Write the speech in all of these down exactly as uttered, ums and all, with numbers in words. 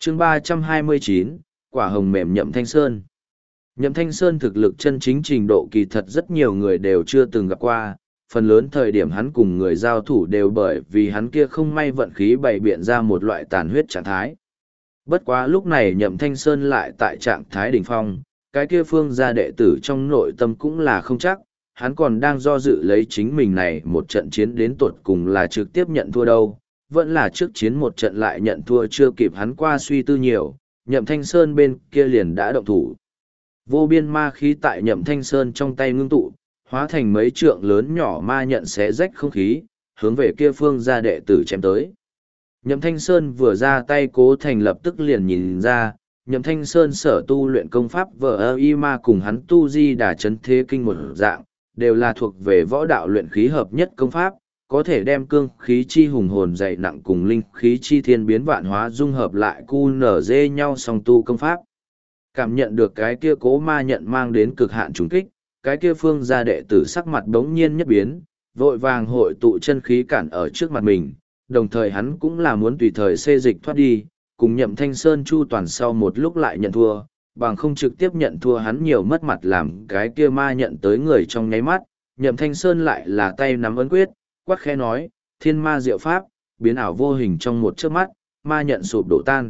chương ba trăm hai mươi chín, quả hồng mềm Nhậm Thanh Sơn. Nhậm Thanh Sơn thực lực chân chính trình độ kỳ thật rất nhiều người đều chưa từng gặp qua, phần lớn thời điểm hắn cùng người giao thủ đều bởi vì hắn kia không may vận khí bày biện ra một loại tàn huyết trạng thái. Bất quá lúc này Nhậm Thanh Sơn lại tại trạng thái đỉnh phong, cái kia phương gia đệ tử trong nội tâm cũng là không chắc, hắn còn đang do dự lấy chính mình này một trận chiến đến tột cùng là trực tiếp nhận thua đâu, vẫn là trước chiến một trận lại nhận thua chưa kịp hắn qua suy tư nhiều, Nhậm Thanh Sơn bên kia liền đã động thủ. Vô biên ma khí tại Nhậm Thanh Sơn trong tay ngưng tụ, hóa thành mấy trượng lớn nhỏ ma nhận xé rách không khí, hướng về kia phương gia đệ tử chém tới. Nhậm Thanh Sơn vừa ra tay Cố Thành lập tức liền nhìn ra, Nhậm Thanh Sơn sở tu luyện công pháp vờ ơ y ma cùng hắn tu di đà chấn thế kinh một dạng, đều là thuộc về võ đạo luyện khí hợp nhất công pháp, có thể đem cương khí chi hùng hồn dày nặng cùng linh khí chi thiên biến vạn hóa dung hợp lại cu nở dê nhau song tu công pháp. Cảm nhận được cái kia cố ma nhận mang đến cực hạn trùng kích, cái kia phương gia đệ tử sắc mặt đống nhiên nhất biến, vội vàng hội tụ chân khí cản ở trước mặt mình, đồng thời hắn cũng là muốn tùy thời xê dịch thoát đi, cùng Nhậm Thanh Sơn chu toàn sau một lúc lại nhận thua, bằng không trực tiếp nhận thua hắn nhiều mất mặt làm cái kia ma nhận tới người trong nháy mắt, Nhậm Thanh Sơn lại là tay nắm ấn quyết, quát khẽ nói, thiên ma diệu pháp, biến ảo vô hình trong một chớp mắt, ma nhận sụp đổ tan.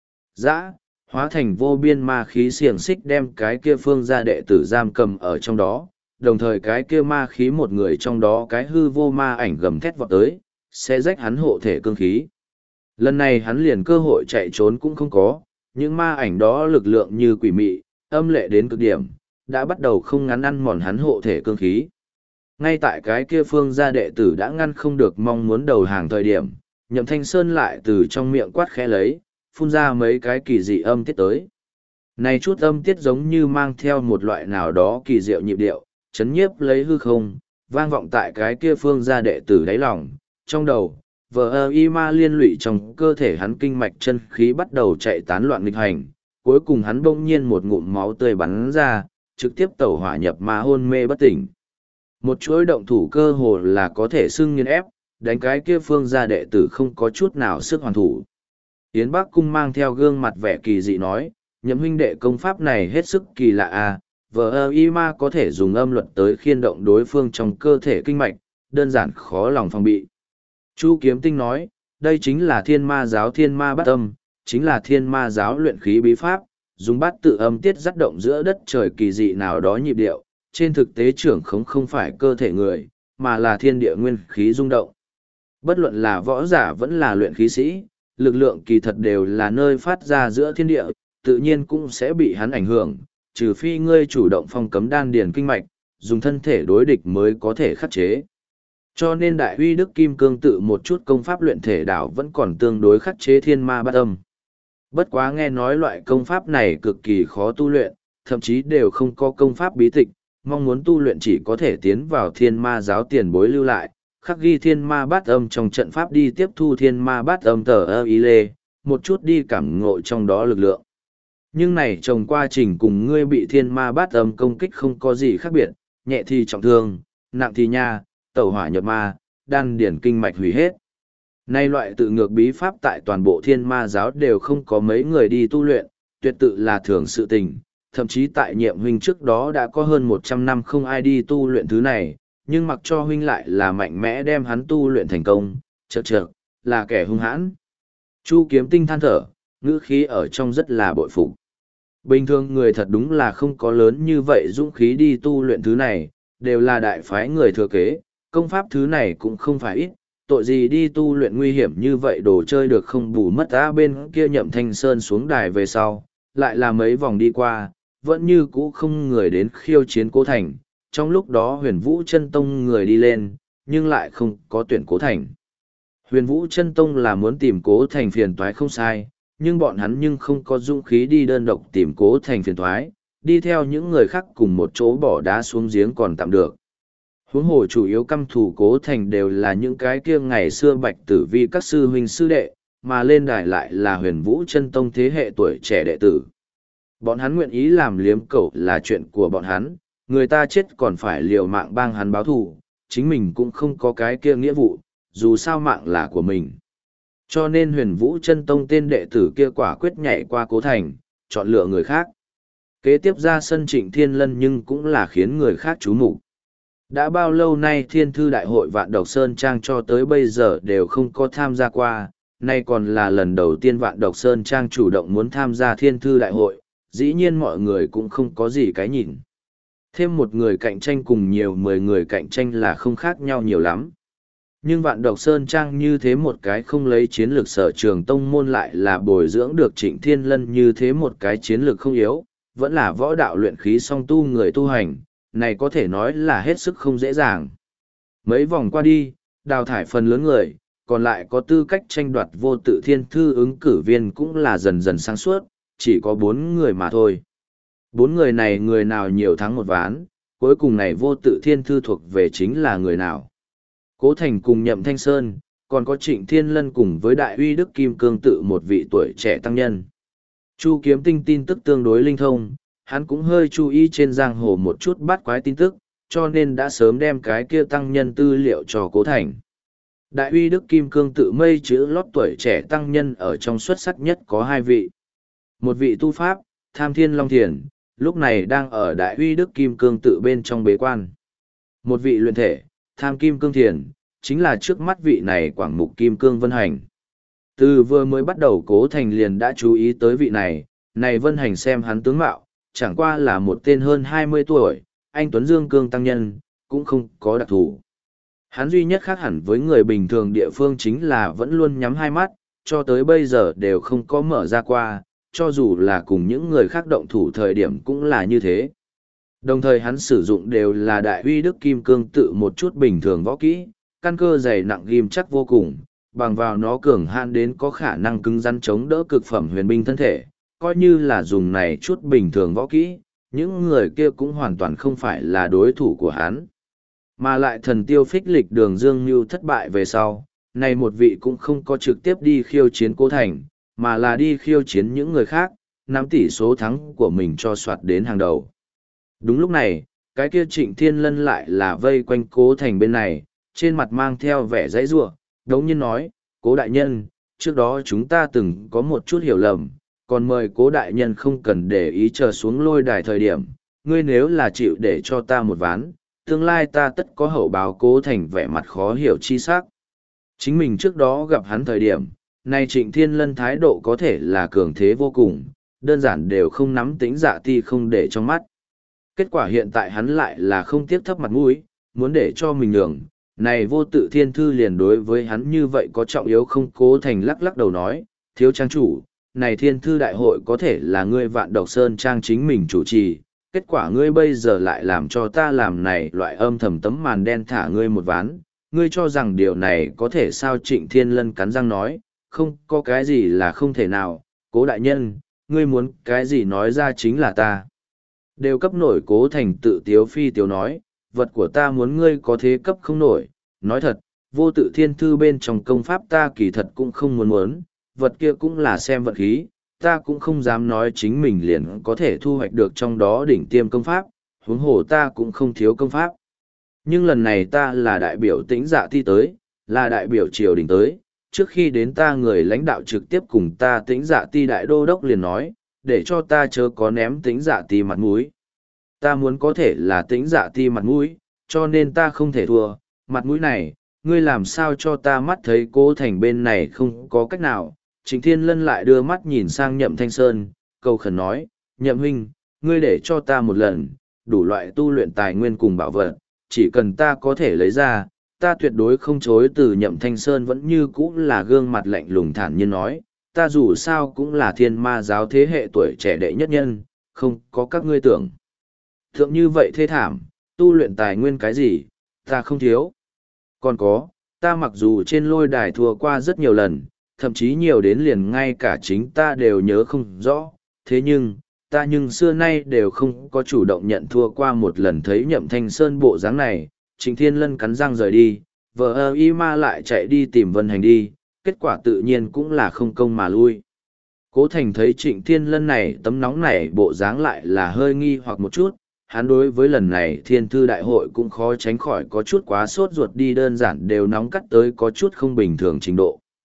Dã, hóa thành vô biên ma khí xiềng xích đem cái kia phương gia đệ tử giam cầm ở trong đó, đồng thời cái kia ma khí một người trong đó cái hư vô ma ảnh gầm thét vọt tới, sẽ rách hắn hộ thể cương khí. Lần này hắn liền cơ hội chạy trốn cũng không có, những ma ảnh đó lực lượng như quỷ mị, âm lệ đến cực điểm, đã bắt đầu không ngắn ăn mòn hắn hộ thể cương khí. Ngay tại cái kia phương gia đệ tử đã ngăn không được mong muốn đầu hàng thời điểm, Nhậm Thanh Sơn lại từ trong miệng quát khẽ lấy, phun ra mấy cái kỳ dị âm tiết tới. Này chút âm tiết giống như mang theo một loại nào đó kỳ diệu nhịp điệu, chấn nhiếp lấy hư không, vang vọng tại cái kia phương gia đệ tử đáy lòng, trong đầu, vờ ơ y ma liên lụy trong cơ thể hắn kinh mạch chân khí bắt đầu chạy tán loạn nghịch hành, cuối cùng hắn bỗng nhiên một ngụm máu tươi bắn ra, trực tiếp tẩu hỏa nhập ma hôn mê bất tỉnh. Một chuỗi động thủ cơ hồ là có thể xưng nghiên ép, đánh cái kia phương gia đệ tử không có chút nào sức hoàn thủ. Yến Bắc Cung mang theo gương mặt vẻ kỳ dị nói, Nhậm huynh đệ công pháp này hết sức kỳ lạ à, vờ ơ y ma có thể dùng âm luật tới khiên động đối phương trong cơ thể kinh mạch, đơn giản khó lòng phòng bị. Chu Kiếm Tinh nói, đây chính là thiên ma giáo thiên ma bát âm, chính là thiên ma giáo luyện khí bí pháp, dùng bát tự âm tiết dắt động giữa đất trời kỳ dị nào đó nhịp điệu, trên thực tế trưởng khống không phải cơ thể người, mà là thiên địa nguyên khí rung động. Bất luận là võ giả vẫn là luyện khí sĩ, lực lượng kỳ thật đều là nơi phát ra giữa thiên địa, tự nhiên cũng sẽ bị hắn ảnh hưởng, trừ phi ngươi chủ động phong cấm đan điền kinh mạch, dùng thân thể đối địch mới có thể khắc chế. Cho nên đại huy đức kim cương tự một chút công pháp luyện thể đảo vẫn còn tương đối khắc chế thiên ma bát âm. Bất quá nghe nói loại công pháp này cực kỳ khó tu luyện, thậm chí đều không có công pháp bí tịch, mong muốn tu luyện chỉ có thể tiến vào thiên ma giáo tiền bối lưu lại, khắc ghi thiên ma bát âm trong trận pháp đi tiếp thu thiên ma bát âm tờ ơ ý lê, một chút đi cảm ngộ trong đó lực lượng. Nhưng này trồng quá trình cùng ngươi bị thiên ma bát âm công kích không có gì khác biệt, nhẹ thì trọng thương, nặng thì nha, tẩu hỏa nhập ma, đan điển kinh mạch hủy hết. Nay loại tự ngược bí pháp tại toàn bộ thiên ma giáo đều không có mấy người đi tu luyện, tuyệt tự là thường sự tình, thậm chí tại nhiệm huynh trước đó đã có hơn một trăm năm không ai đi tu luyện thứ này, nhưng mặc cho huynh lại là mạnh mẽ đem hắn tu luyện thành công, chật chật, là kẻ hung hãn. Chu Kiếm Tinh than thở, ngữ khí ở trong rất là bội phục. Bình thường người thật đúng là không có lớn như vậy dũng khí đi tu luyện thứ này, đều là đại phái người thừa kế, công pháp thứ này cũng không phải ít, tội gì đi tu luyện nguy hiểm như vậy đồ chơi được không bù mất á. Bên kia Nhậm Thanh Sơn xuống đài về sau, lại là mấy vòng đi qua, vẫn như cũ không người đến khiêu chiến Cố Thành, trong lúc đó Huyền Vũ Chân Tông người đi lên, nhưng lại không có tuyển Cố Thành. Huyền Vũ Chân Tông là muốn tìm Cố Thành phiền toái không sai, nhưng bọn hắn nhưng không có dũng khí đi đơn độc tìm Cố Thành phiền toái, đi theo những người khác cùng một chỗ bỏ đá xuống giếng còn tạm được. Huống hồ chủ yếu căm thù Cố Thành đều là những cái kia ngày xưa Bạch Tử Vi các sư huynh sư đệ, mà lên đài lại là Huyền Vũ Chân Tông thế hệ tuổi trẻ đệ tử. Bọn hắn nguyện ý làm liếm cẩu là chuyện của bọn hắn, người ta chết còn phải liều mạng bang hắn báo thù, chính mình cũng không có cái kia nghĩa vụ, dù sao mạng là của mình. Cho nên huyền vũ chân tông tên đệ tử kia quả quyết nhảy qua Cố Thành, chọn lựa người khác. Kế tiếp ra sân Trịnh Thiên Lân nhưng cũng là khiến người khác chú mục. Đã bao lâu nay Thiên Thư Đại hội Vạn Độc Sơn Trang cho tới bây giờ đều không có tham gia qua, nay còn là lần đầu tiên Vạn Độc Sơn Trang chủ động muốn tham gia Thiên Thư Đại hội, dĩ nhiên mọi người cũng không có gì cái nhìn. Thêm một người cạnh tranh cùng nhiều mười người cạnh tranh là không khác nhau nhiều lắm. Nhưng Vạn Độc Sơn Trang như thế một cái không lấy chiến lược sở trường tông môn lại là bồi dưỡng được Trịnh Thiên Lân như thế một cái chiến lược không yếu, vẫn là võ đạo luyện khí song tu người tu hành, này có thể nói là hết sức không dễ dàng. Mấy vòng qua đi, đào thải phần lớn người, còn lại có tư cách tranh đoạt vô tự thiên thư ứng cử viên cũng là dần dần sáng suốt, chỉ có bốn người mà thôi. Bốn người này người nào nhiều thắng một ván, cuối cùng này vô tự thiên thư thuộc về chính là người nào. Cố Thành cùng Nhậm Thanh Sơn, còn có Trịnh Thiên Lân cùng với Đại Uy Đức Kim Cương tự một vị tuổi trẻ tăng nhân. Chu Kiếm Tinh tin tức tương đối linh thông, hắn cũng hơi chú ý trên giang hồ một chút bắt quái tin tức, cho nên đã sớm đem cái kia tăng nhân tư liệu cho Cố Thành. Đại Uy Đức Kim Cương tự mây chữ lót tuổi trẻ tăng nhân ở trong xuất sắc nhất có hai vị. Một vị tu pháp, Tham Thiên Long Thiền, lúc này đang ở Đại Uy Đức Kim Cương tự bên trong bế quan. Một vị luyện thể, Tham Kim Cương Thiền, chính là trước mắt vị này Quảng Mục Kim Cương Vân Hành. Từ vừa mới bắt đầu Cố Thành liền đã chú ý tới vị này, này Vân Hành xem hắn tướng mạo, chẳng qua là một tên hơn hai mươi tuổi, anh Tuấn Dương Cương Tăng Nhân, cũng không có đặc thù. Hắn duy nhất khác hẳn với người bình thường địa phương chính là vẫn luôn nhắm hai mắt, cho tới bây giờ đều không có mở ra qua, cho dù là cùng những người khác động thủ thời điểm cũng là như thế. Đồng thời hắn sử dụng đều là Đại Uy Đức Kim Cương tự một chút bình thường võ kỹ, căn cơ dày nặng ghim chắc vô cùng, bằng vào nó cường hạn đến có khả năng cứng rắn chống đỡ cực phẩm huyền binh thân thể, coi như là dùng này chút bình thường võ kỹ, những người kia cũng hoàn toàn không phải là đối thủ của hắn. Mà lại thần tiêu phích lịch đường Dương Như thất bại về sau, này một vị cũng không có trực tiếp đi khiêu chiến Cố Thành, mà là đi khiêu chiến những người khác, nắm tỷ số thắng của mình cho soạt đến hàng đầu. Đúng lúc này, cái kia Trịnh Thiên Lân lại là vây quanh Cố Thành bên này, trên mặt mang theo vẻ dãy rủa, đống nhiên nói, Cố đại nhân, trước đó chúng ta từng có một chút hiểu lầm, còn mời Cố đại nhân không cần để ý chờ xuống lôi đài thời điểm, ngươi nếu là chịu để cho ta một ván, tương lai ta tất có hậu báo. Cố Thành vẻ mặt khó hiểu chi sắc. Chính mình trước đó gặp hắn thời điểm, nay Trịnh Thiên Lân thái độ có thể là cường thế vô cùng, đơn giản đều không nắm tính dạ ti không để trong mắt. Kết quả hiện tại hắn lại là không tiếp thấp mặt mũi, muốn để cho mình nhường, này vô tự thiên thư liền đối với hắn như vậy có trọng yếu không. Cố Thành lắc lắc đầu nói, thiếu trang chủ, này thiên thư đại hội có thể là ngươi Vạn Độc Sơn Trang chính mình chủ trì, kết quả ngươi bây giờ lại làm cho ta làm này loại âm thầm tấm màn đen thả ngươi một ván, ngươi cho rằng điều này có thể sao? Trịnh Thiên Lân cắn răng nói, không có cái gì là không thể nào, Cố đại nhân, ngươi muốn cái gì nói ra chính là ta. Đều cấp nổi. Cố Thành tự tiếu phi tiếu nói, vật của ta muốn ngươi có thế cấp không nổi, nói thật, vô tự thiên thư bên trong công pháp ta kỳ thật cũng không muốn muốn, vật kia cũng là xem vật khí, ta cũng không dám nói chính mình liền có thể thu hoạch được trong đó đỉnh tiêm công pháp, huống hồ ta cũng không thiếu công pháp. Nhưng lần này ta là đại biểu Tĩnh Dạ Ti tới, là đại biểu triều đình tới, trước khi đến ta người lãnh đạo trực tiếp cùng ta Tĩnh Dạ Ti đại đô đốc liền nói, để cho ta chớ có ném Tĩnh Dạ Ti mặt mũi. Ta muốn có thể là Tĩnh Dạ Ti mặt mũi, cho nên ta không thể thua, mặt mũi này, ngươi làm sao cho ta mắt thấy. Cố Thành bên này không có cách nào. Trịnh Thiên Lân lại đưa mắt nhìn sang Nhậm Thanh Sơn, cầu khẩn nói, Nhậm huynh, ngươi để cho ta một lần, đủ loại tu luyện tài nguyên cùng bảo vật, chỉ cần ta có thể lấy ra, ta tuyệt đối không chối từ. Nhậm Thanh Sơn vẫn như cũ là gương mặt lạnh lùng thản nhiên nói, ta dù sao cũng là thiên ma giáo thế hệ tuổi trẻ đệ nhất nhân, không có các ngươi tưởng. Thượng như vậy thê thảm, tu luyện tài nguyên cái gì, ta không thiếu. Còn có, ta mặc dù trên lôi đài thua qua rất nhiều lần, thậm chí nhiều đến liền ngay cả chính ta đều nhớ không rõ, thế nhưng, ta nhưng xưa nay đều không có chủ động nhận thua qua một lần. Thấy Nhậm Thanh Sơn bộ dáng này, Trịnh Thiên Lân cắn răng rời đi, vợ ơ y ma lại chạy đi tìm Vân Hành đi, kết quả tự nhiên cũng là không công mà lui. Cố Thành thấy Trịnh Thiên Lân này tấm nóng này bộ dáng lại là hơi nghi hoặc một chút, hắn đối với lần này thiên thư đại hội cũng khó tránh khỏi có chút quá sốt ruột đi, đơn giản đều nóng cắt tới có chút không bình thường trình độ.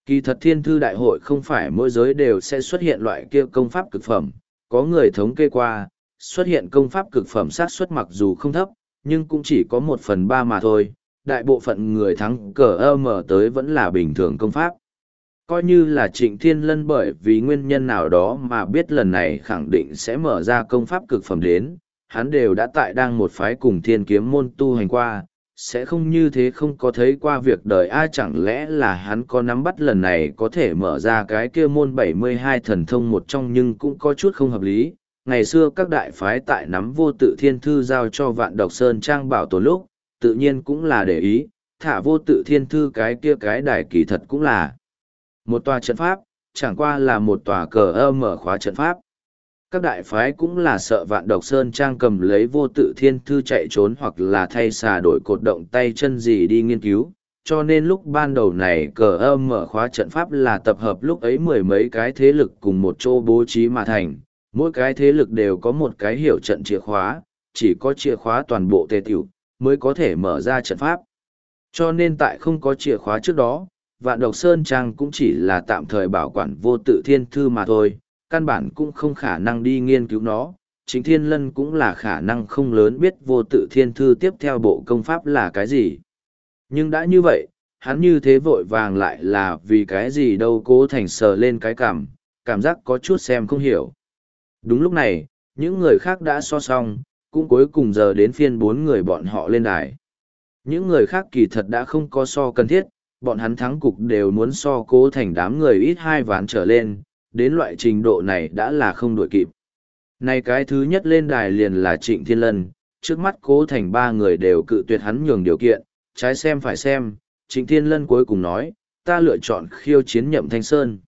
Kỳ thật thiên thư đại hội không phải mỗi giới đều sẽ xuất hiện loại kia công pháp cực phẩm, có người thống kê qua, xuất hiện công pháp cực phẩm xác suất mặc dù không thấp, nhưng cũng chỉ có một phần ba mà thôi, đại bộ phận người thắng cờ ơ mở tới vẫn là bình thường công pháp. Coi như là Trịnh Thiên Lân bởi vì nguyên nhân nào đó mà biết lần này khẳng định sẽ mở ra công pháp cực phẩm đến, hắn đều đã tại đang một phái cùng thiên kiếm môn tu hành qua, sẽ không như thế không có thấy qua việc đời ai chẳng lẽ là hắn có nắm bắt lần này có thể mở ra cái kia môn bảy mươi hai thần thông một trong nhưng cũng có chút không hợp lý. Ngày xưa các đại phái tại nắm vô tự thiên thư giao cho vạn độc sơn trang bảo tồn lúc, tự nhiên cũng là để ý, thả vô tự thiên thư cái kia cái đài kỳ thật cũng là một tòa trận pháp, chẳng qua là một tòa cờ ơ mở khóa trận pháp. Các đại phái cũng là sợ vạn độc sơn trang cầm lấy vô tự thiên thư chạy trốn hoặc là thay xà đổi cột động tay chân gì đi nghiên cứu, cho nên lúc ban đầu này cờ ơ mở khóa trận pháp là tập hợp lúc ấy mười mấy cái thế lực cùng một chỗ bố trí mà thành, mỗi cái thế lực đều có một cái hiểu trận chìa khóa, chỉ có chìa khóa toàn bộ tề tiểu, mới có thể mở ra trận pháp. Cho nên tại không có chìa khóa trước đó, vạn độc sơn trang cũng chỉ là tạm thời bảo quản vô tự thiên thư mà thôi, căn bản cũng không khả năng đi nghiên cứu nó. Chính Thiên Lân cũng là khả năng không lớn biết vô tự thiên thư tiếp theo bộ công pháp là cái gì. Nhưng đã như vậy, hắn như thế vội vàng lại là vì cái gì đâu. Cố Thành sờ lên cái cảm, cảm giác có chút xem không hiểu. Đúng lúc này, những người khác đã so xong, cũng cuối cùng giờ đến phiên bốn người bọn họ lên đài. Những người khác kỳ thật đã không có so cần thiết, bọn hắn thắng cục đều muốn so Cố Thành đám người ít hai ván trở lên, đến loại trình độ này đã là không đuổi kịp. Này cái thứ nhất lên đài liền là Trịnh Thiên Lân, trước mắt Cố Thành ba người đều cự tuyệt hắn nhường điều kiện, trái xem phải xem, Trịnh Thiên Lân cuối cùng nói, ta lựa chọn khiêu chiến Nhậm Thanh Sơn.